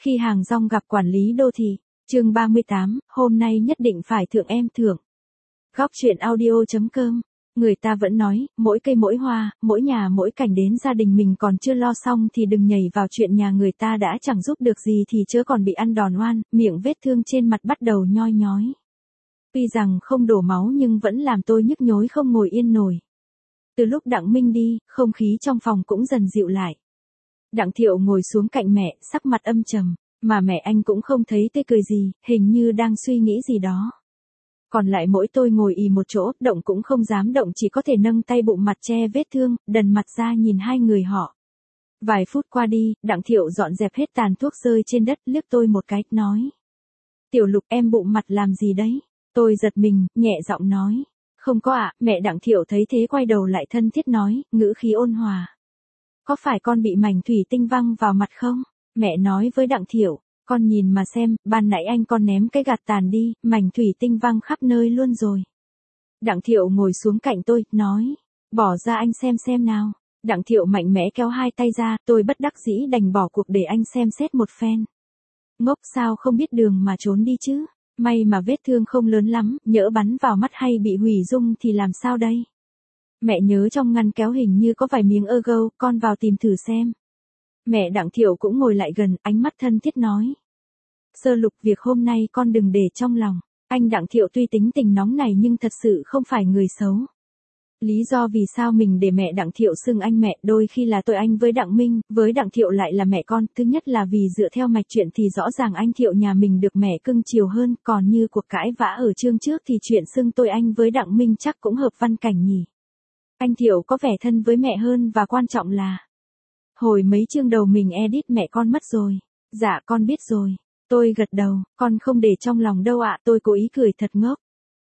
Khi hàng rong gặp quản lý đô thị, chương 38, hôm nay nhất định phải thượng em thưởng. Góc chuyện audio.com. Người ta vẫn nói, mỗi cây mỗi hoa, mỗi nhà mỗi cảnh đến gia đình mình còn chưa lo xong thì đừng nhảy vào chuyện nhà người ta đã chẳng giúp được gì thì chớ còn bị ăn đòn oan, miệng vết thương trên mặt bắt đầu nhoi nhói. Tuy rằng không đổ máu nhưng vẫn làm tôi nhức nhối không ngồi yên nổi. Từ lúc Đặng Minh đi, không khí trong phòng cũng dần dịu lại. Đặng Thiệu ngồi xuống cạnh mẹ, sắc mặt âm trầm, mà mẹ anh cũng không thấy tươi cười gì, hình như đang suy nghĩ gì đó. Còn lại mỗi tôi ngồi ì một chỗ, động cũng không dám động, chỉ có thể nâng tay bụng mặt che vết thương, đần mặt ra nhìn hai người họ. Vài phút qua đi, Đặng Thiệu dọn dẹp hết tàn thuốc rơi trên đất, liếc tôi một cái, nói. Tiểu Lục, em bụng mặt làm gì đấy? Tôi giật mình, nhẹ giọng nói. Không có ạ. Mẹ Đặng Thiệu thấy thế quay đầu lại thân thiết nói, ngữ khí ôn hòa. Có phải con bị mảnh thủy tinh văng vào mặt không? Mẹ nói với Đặng Thiệu, con nhìn mà xem, ban nãy anh con ném cái gạt tàn đi, mảnh thủy tinh văng khắp nơi luôn rồi. Đặng Thiệu ngồi xuống cạnh tôi, nói, bỏ ra anh xem nào. Đặng Thiệu mạnh mẽ kéo hai tay ra, tôi bất đắc dĩ đành bỏ cuộc để anh xem xét một phen. Ngốc sao không biết đường mà trốn đi chứ? May mà vết thương không lớn lắm, nhỡ bắn vào mắt hay bị hủy dung thì làm sao đây? Mẹ nhớ trong ngăn kéo hình như có vài miếng ơ-gâu, con vào tìm thử xem. Mẹ Đặng Thiệu cũng ngồi lại gần, ánh mắt thân thiết nói. Sơ Lục, việc hôm nay con đừng để trong lòng. Anh Đặng Thiệu tuy tính tình nóng này nhưng thật sự không phải người xấu. Lý do vì sao mình để mẹ Đặng Thiệu xưng anh mẹ đôi khi là tôi anh với Đặng Minh, với Đặng Thiệu lại là mẹ con. Thứ nhất là vì dựa theo mạch chuyện thì rõ ràng anh Thiệu nhà mình được mẹ cưng chiều hơn, còn như cuộc cãi vã ở chương trước thì chuyện xưng tôi anh với Đặng Minh chắc cũng hợp văn cảnh nhỉ. Anh Thiệu có vẻ thân với mẹ hơn và quan trọng là hồi mấy chương đầu mình edit mẹ con mất rồi. Dạ con biết rồi. Tôi gật đầu, con không để trong lòng đâu ạ. Tôi cố ý cười thật ngốc.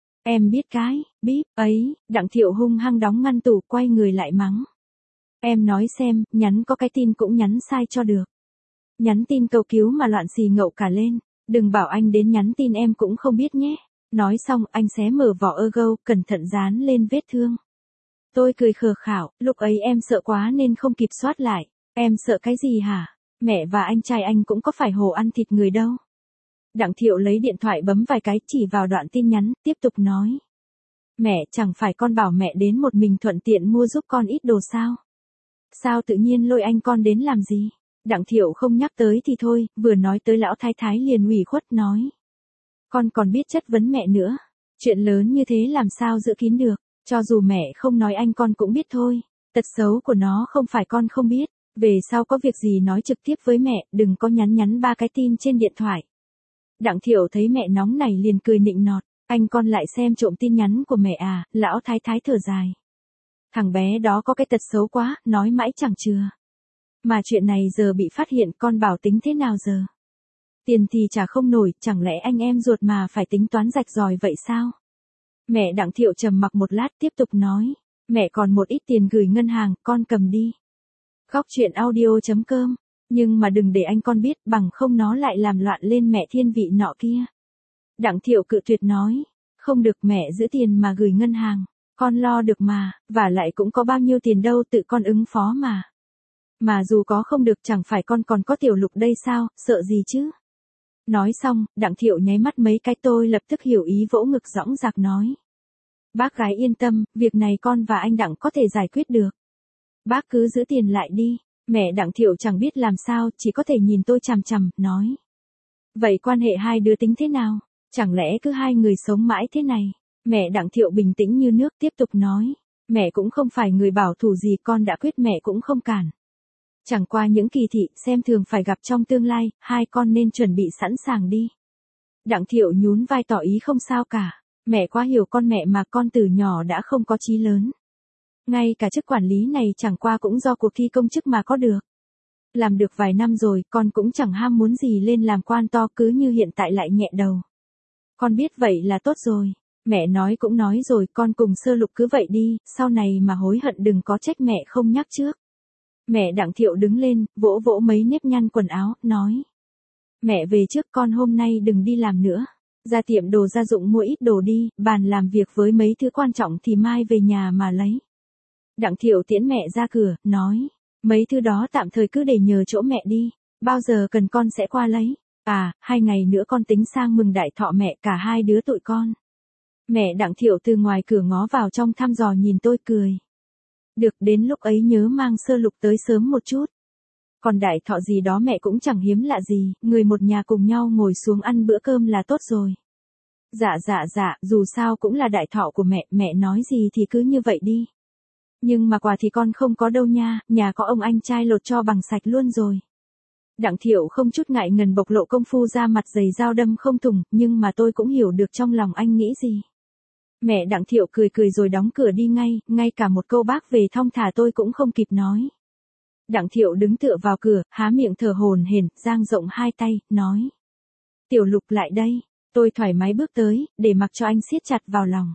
Em biết cái, bíp, ấy. Đặng Thiệu hung hăng đóng ngăn tủ, quay người lại mắng. Em nói xem, nhắn có cái tin cũng nhắn sai cho được. Nhắn tin cầu cứu mà loạn xì ngậu cả lên. Đừng bảo anh đến nhắn tin em cũng không biết nhé. Nói xong anh xé mở vỏ ơ-gâu, cẩn thận dán lên vết thương. Tôi cười khờ khảo, lúc ấy em sợ quá nên không kịp soát lại. Em sợ cái gì hả? Mẹ và anh trai anh cũng có phải hồ ăn thịt người đâu. Đặng Thiệu lấy điện thoại bấm vài cái chỉ vào đoạn tin nhắn, tiếp tục nói. Mẹ, chẳng phải con bảo mẹ đến một mình thuận tiện mua giúp con ít đồ sao? Sao tự nhiên lôi anh con đến làm gì? Đặng Thiệu không nhắc tới thì thôi, vừa nói tới lão thái thái liền ủy khuất nói. Con còn biết chất vấn mẹ nữa. Chuyện lớn như thế làm sao giữ kín được, cho dù mẹ không nói anh con cũng biết thôi. Tật xấu của nó không phải con không biết. Về sau có việc gì nói trực tiếp với mẹ, đừng có nhắn 3 cái tin trên điện thoại. Đặng Thiệu thấy mẹ nóng này liền cười nịnh nọt, anh con lại xem trộm tin nhắn của mẹ à? Lão thái thái thở dài. Thằng bé đó có cái tật xấu quá, nói mãi chẳng chừa. Mà chuyện này giờ bị phát hiện, con bảo tính thế nào giờ? Tiền thì trả không nổi, chẳng lẽ anh em ruột mà phải tính toán rạch ròi vậy sao? Mẹ Đặng Thiệu trầm mặc một lát tiếp tục nói, mẹ còn một ít tiền gửi ngân hàng, con cầm đi. Góc chuyện audio.com. Nhưng mà đừng để anh con biết, bằng không nó lại làm loạn lên mẹ thiên vị nọ kia. Đặng Thiệu cự tuyệt nói, không được, mẹ giữ tiền mà gửi ngân hàng, con lo được mà, và lại cũng có bao nhiêu tiền đâu, tự con ứng phó mà. Mà dù có không được chẳng phải con còn có Tiểu Lục đây sao, sợ gì chứ? Nói xong, Đặng Thiệu nháy mắt mấy cái, tôi lập tức hiểu ý, vỗ ngực dõng dạc nói. Bác gái yên tâm, việc này con và anh Đặng có thể giải quyết được. Bác cứ giữ tiền lại đi. Mẹ Đặng Thiệu chẳng biết làm sao, chỉ có thể nhìn tôi chằm chằm, nói. Vậy quan hệ hai đứa tính thế nào? Chẳng lẽ cứ hai người sống mãi thế này? Mẹ Đặng Thiệu bình tĩnh như nước tiếp tục nói. Mẹ cũng không phải người bảo thủ gì, con đã quyết mẹ cũng không cản. Chẳng qua những kỳ thị, xem thường phải gặp trong tương lai, hai con nên chuẩn bị sẵn sàng đi. Đặng Thiệu nhún vai tỏ ý không sao cả. Mẹ quá hiểu con mẹ mà, con từ nhỏ đã không có chí lớn. Ngay cả chức quản lý này chẳng qua cũng do cuộc thi công chức mà có được. Làm được vài năm rồi, con cũng chẳng ham muốn gì lên làm quan to, cứ như hiện tại lại nhẹ đầu. Con biết vậy là tốt rồi. Mẹ nói cũng nói rồi, con cùng Sơ Lục cứ vậy đi, sau này mà hối hận đừng có trách mẹ không nhắc trước. Mẹ Đặng Thiệu đứng lên, vỗ vỗ mấy nếp nhăn quần áo, nói. Mẹ về trước, con hôm nay đừng đi làm nữa. Ra tiệm đồ gia dụng mua ít đồ đi, bàn làm việc với mấy thứ quan trọng thì mai về nhà mà lấy. Đặng Thiệu tiễn mẹ ra cửa, nói, mấy thứ đó tạm thời cứ để nhờ chỗ mẹ đi. Bao giờ cần con sẽ qua lấy. À, 2 ngày nữa con tính sang mừng đại thọ mẹ cả hai đứa tụi con. Mẹ Đặng Thiệu từ ngoài cửa ngó vào trong thăm dò nhìn tôi cười. Được, đến lúc ấy nhớ mang sơ lục tới sớm một chút. Còn đại thọ gì đó mẹ cũng chẳng hiếm lạ gì, người một nhà cùng nhau ngồi xuống ăn bữa cơm là tốt rồi. Dạ, dù sao cũng là đại thọ của mẹ nói gì thì cứ như vậy đi. Nhưng mà quà thì con không có đâu nha, nhà có ông anh trai lột cho bằng sạch luôn rồi. Đặng Thiệu không chút ngại ngần bộc lộ công phu ra mặt dày dao đâm không thủng, nhưng mà tôi cũng hiểu được trong lòng anh nghĩ gì. Mẹ Đặng Thiệu cười rồi đóng cửa đi ngay cả một câu bác về thong thả tôi cũng không kịp nói. Đặng Thiệu đứng tựa vào cửa, há miệng thở hổn hển, dang rộng hai tay, nói. Tiểu Lục lại đây, tôi thoải mái bước tới, để mặc cho anh siết chặt vào lòng.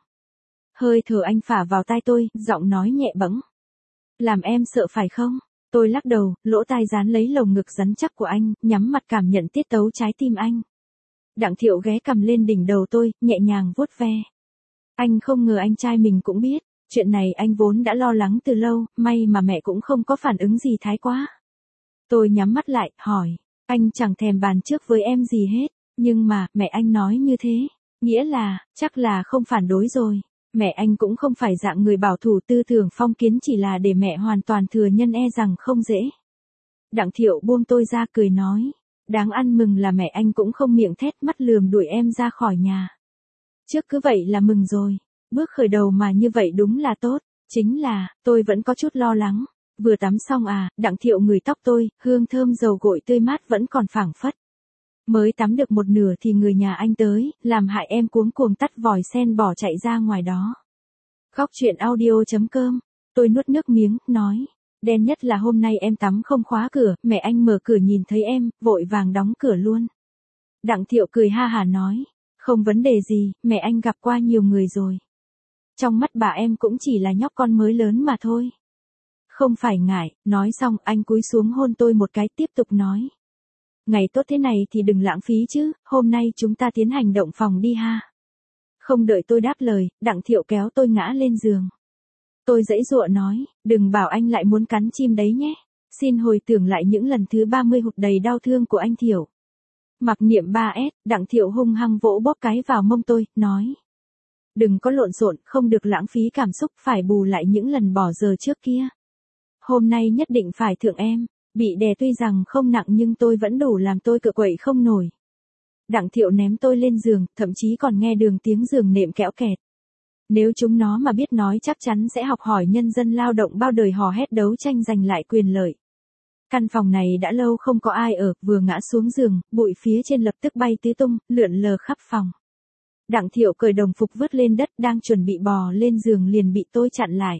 Hơi thở anh phả vào tai tôi, giọng nói nhẹ bẫng. Làm em sợ phải không? Tôi lắc đầu, lỗ tai dán lấy lồng ngực rắn chắc của anh, nhắm mặt cảm nhận tiết tấu trái tim anh. Đặng Thiệu ghé cầm lên đỉnh đầu tôi, nhẹ nhàng vuốt ve. Anh không ngờ anh trai mình cũng biết, chuyện này anh vốn đã lo lắng từ lâu, may mà mẹ cũng không có phản ứng gì thái quá. Tôi nhắm mắt lại, hỏi, anh chẳng thèm bàn trước với em gì hết, nhưng mà, mẹ anh nói như thế, nghĩa là, chắc là không phản đối rồi. Mẹ anh cũng không phải dạng người bảo thủ tư tưởng phong kiến, chỉ là để mẹ hoàn toàn thừa nhân rằng không dễ. Đặng Thiệu buông tôi ra cười nói, đáng ăn mừng là mẹ anh cũng không miệng thét mắt lườm đuổi em ra khỏi nhà. Trước cứ vậy là mừng rồi, bước khởi đầu mà như vậy đúng là tốt, chính là, tôi vẫn có chút lo lắng. Vừa tắm xong Đặng Thiệu ngửi tóc tôi, hương thơm dầu gội tươi mát vẫn còn phảng phất. Mới tắm được một nửa thì người nhà anh tới, làm hại em cuống cuồng tắt vòi sen bỏ chạy ra ngoài đó. Góc truyện audio.com, tôi nuốt nước miếng, nói, đen nhất là hôm nay em tắm không khóa cửa, mẹ anh mở cửa nhìn thấy em, vội vàng đóng cửa luôn. Đặng Thiệu cười ha hả nói, không vấn đề gì, mẹ anh gặp qua nhiều người rồi. Trong mắt bà em cũng chỉ là nhóc con mới lớn mà thôi. Không phải ngại, nói xong anh cúi xuống hôn tôi một cái tiếp tục nói. Ngày tốt thế này thì đừng lãng phí chứ, hôm nay chúng ta tiến hành động phòng đi ha. Không đợi tôi đáp lời, Đặng Thiệu kéo tôi ngã lên giường. Tôi giãy giụa nói, đừng bảo anh lại muốn cắn chim đấy nhé. Xin hồi tưởng lại những lần thứ 30 hụt đầy đau thương của anh Thiệu. Mặc niệm 3S, Đặng Thiệu hung hăng vỗ bóp cái vào mông tôi, nói. Đừng có lộn xộn, không được lãng phí cảm xúc, phải bù lại những lần bỏ giờ trước kia. Hôm nay nhất định phải thượng em. Bị đè tuy rằng không nặng nhưng tôi vẫn đủ làm tôi cựa quậy không nổi. Đặng Thiệu ném tôi lên giường, thậm chí còn nghe đường tiếng giường nệm kẽo kẹt. Nếu chúng nó mà biết nói chắc chắn sẽ học hỏi nhân dân lao động bao đời hò hét đấu tranh giành lại quyền lợi. Căn phòng này đã lâu không có ai ở, vừa ngã xuống giường, bụi phía trên lập tức bay tứ tung, lượn lờ khắp phòng. Đặng Thiệu cởi đồng phục vứt lên đất, đang chuẩn bị bò lên giường liền bị tôi chặn lại.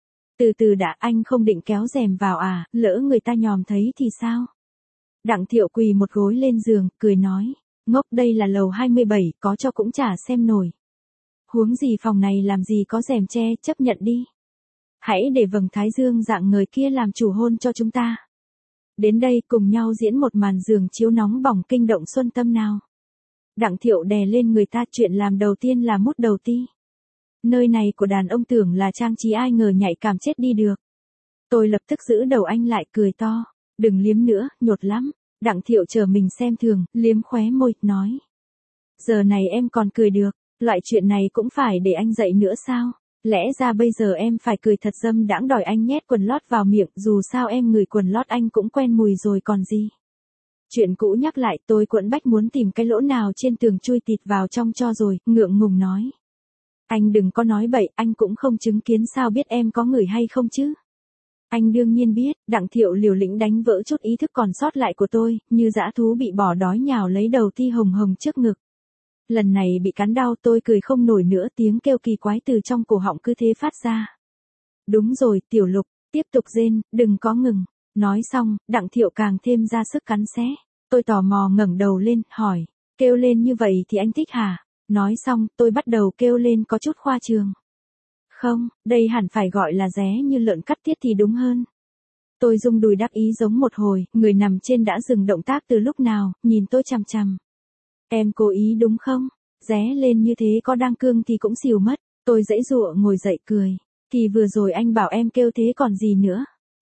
Từ đã, anh không định kéo rèm vào lỡ người ta nhòm thấy thì sao? Đặng Thiệu quỳ một gối lên giường, cười nói, ngốc, đây là lầu 27, có cho cũng chả xem nổi. Huống gì phòng này làm gì có rèm che, chấp nhận đi. Hãy để vầng thái dương dạng người kia làm chủ hôn cho chúng ta. Đến đây cùng nhau diễn một màn giường chiếu nóng bỏng kinh động xuân tâm nào. Đặng Thiệu đè lên người ta, chuyện làm đầu tiên là mút đầu ti. Nơi này của đàn ông tưởng là trang trí, ai ngờ nhạy cảm chết đi được. Tôi lập tức giữ đầu anh lại, cười to. Đừng liếm nữa, nhột lắm. Đặng Thiệu chờ mình xem thường, liếm khóe môi, nói. Giờ này em còn cười được, loại chuyện này cũng phải để anh dạy nữa sao? Lẽ ra bây giờ em phải cười thật dâm đãng đòi anh nhét quần lót vào miệng, dù sao em ngửi quần lót anh cũng quen mùi rồi còn gì. Chuyện cũ nhắc lại, tôi quẫn bách muốn tìm cái lỗ nào trên tường chui tịt vào trong cho rồi, ngượng ngùng nói. Anh đừng có nói bậy, anh cũng không chứng kiến sao biết em có ngửi hay không chứ. Anh đương nhiên biết. Đặng Thiệu liều lĩnh đánh vỡ chút ý thức còn sót lại của tôi, như dã thú bị bỏ đói nhào lấy đầu ti hồng hồng trước ngực. Lần này bị cắn đau, tôi cười không nổi nữa, tiếng kêu kỳ quái từ trong cổ họng cứ thế phát ra. Đúng rồi, Tiểu Lục, tiếp tục rên, đừng có ngừng. Nói xong, Đặng Thiệu càng thêm ra sức cắn xé. Tôi tò mò ngẩng đầu lên, hỏi, kêu lên như vậy thì anh thích hả? Nói xong, tôi bắt đầu kêu lên có chút khoa trương. Không, đây hẳn phải gọi là ré như lợn cắt tiết thì đúng hơn. Tôi rung đùi đắc ý giống một hồi, người nằm trên đã dừng động tác từ lúc nào, nhìn tôi chằm chằm. Em cố ý đúng không? Ré lên như thế có đang cương thì cũng xìu mất. Tôi giãy giụa ngồi dậy cười. Thì vừa rồi anh bảo em kêu thế còn gì nữa.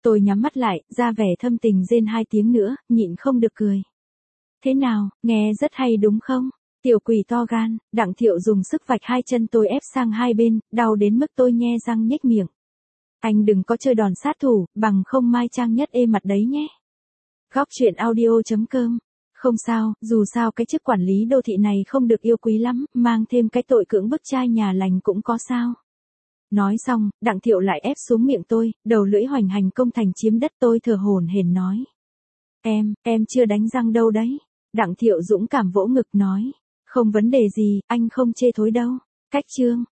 Tôi nhắm mắt lại, ra vẻ thâm tình rên 2 tiếng nữa, nhịn không được cười. Thế nào, nghe rất hay đúng không? Tiểu quỷ to gan, Đặng Thiệu dùng sức vạch 2 chân tôi ép sang hai bên, đau đến mức tôi nhe răng nhếch miệng. Anh đừng có chơi đòn sát thủ, bằng không Mai Trang nhất ê mặt đấy nhé. Góc chuyện audio.com. Không sao, dù sao cái chức quản lý đô thị này không được yêu quý lắm, mang thêm cái tội cưỡng bức trai nhà lành cũng có sao. Nói xong, Đặng Thiệu lại ép xuống miệng tôi, đầu lưỡi hoành hành công thành chiếm đất. Tôi thở hổn hển nói. Em chưa đánh răng đâu đấy. Đặng Thiệu dũng cảm vỗ ngực nói. Không vấn đề gì, anh không chê thối đâu. Cách chương.